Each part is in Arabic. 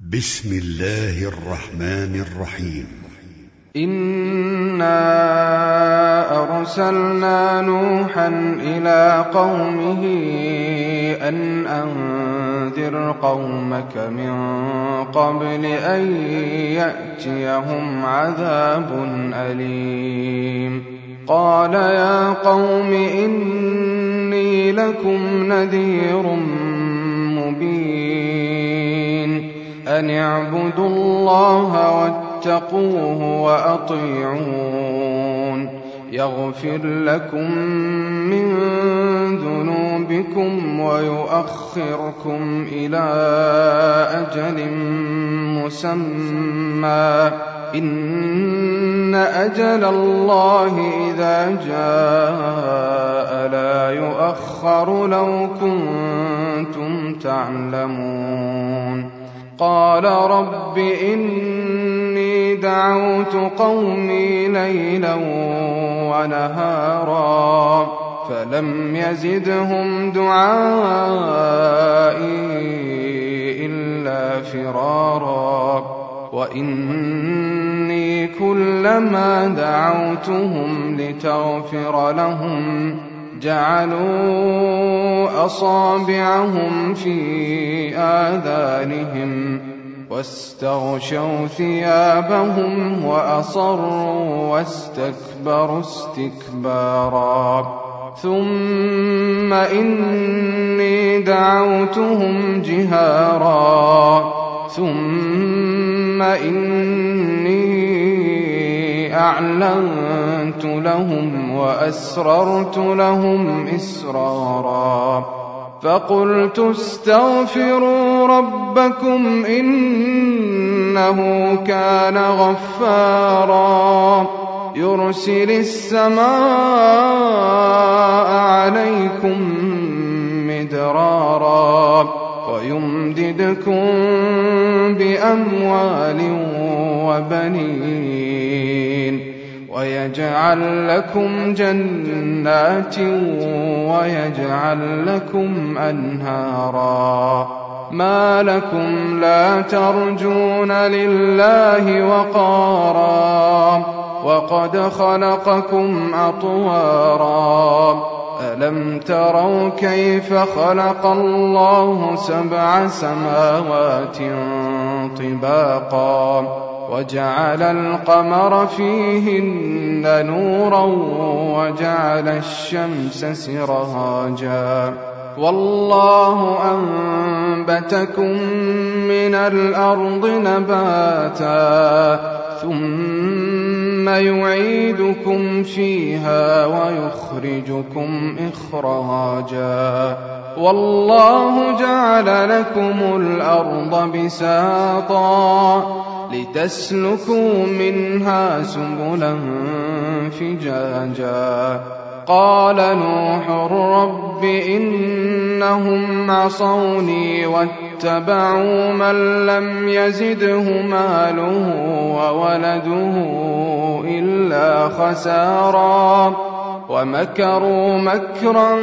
بسم الله الرحمن الرحيم. إنا أرسلنا نوحا إلى قومه أن أنذر قومك من قبل أن يأتيهم عذاب أليم. قال يا قوم إني لكم نذير مبين أن اعبدوا الله واتقوه وأطيعون يغفر لكم من ذنوبكم ويؤخركم إلى أجل مسمى إن أجل الله إذا جاء لا يؤخر لو كنتم تعلمون. قال رب إني دعوت قومي ليلا ونهارا فلم يزدهم دعائي إلا فرارا وإني كلما دعوتهم لتغفر لهم جعلوا أصابعهم في آذانهم واستغشوا ثيابهم وأصروا واستكبروا استكبارا ثم إني دعوتهم جهارا ثم إني أعلنت لهم وأسررت لهم إسرارا فقلت استغفروا ربكم إنه كان غفارا يرسل السماء عليكم مدرارا ويمددكم بأموال وبنين ويجعل لكم جنات ويجعل لكم أنهارا ما لكم لا ترجون لله وقارا وقد خلقكم أطوارا ألم تروا كيف خلق الله 7 سماوات طباقا وجعل القمر فيهن نورا وجعل الشمس سراجا والله أنبتكم من الأرض نباتا ثم يعيدكم فيها ويخرجكم إخراجا والله جعل لكم الأرض بساطا لتسلكوا منها سبلا فجاجا قال نوح رب إنهم عصوني واتبعوا من لم يزده ماله وولده إلا خسارا ومكروا مكرا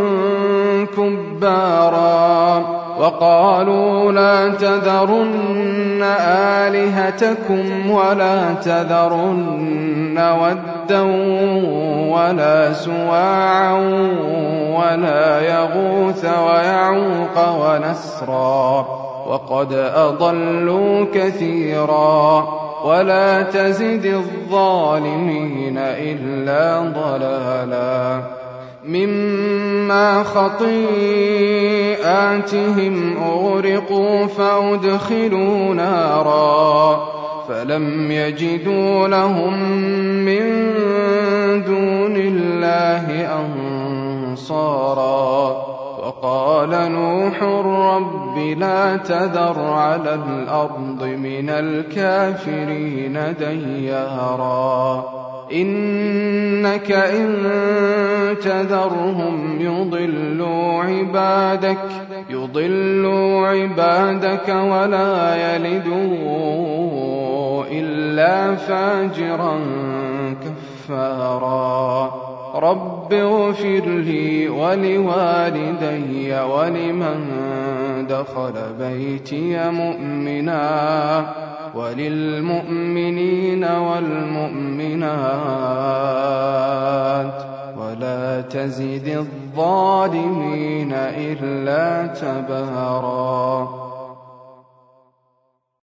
كبارا وقالوا لا تذرن آلهتكم ولا تذرن ودا ولا سواعا ولا يغوث ويعوق ونسرا وقد أضلوا كثيرا ولا تزد الظالمين إلا ضلالا مما خطيئاتهم أغرقوا فأدخلوا نارا فلم يجدوا لهم من دون الله أنصارا وقال نوح رب لا تذر على الأرض من الكافرين ديارا إنك إن تذرهم يضلوا عبادك ولا يلدوا إلا فاجرا كفارا رب اغفر لي ولوالدي ولمن دخل بيتي مؤمنا وللمؤمنين والمؤمنات ولا تزد الظالمين إلا تبارا.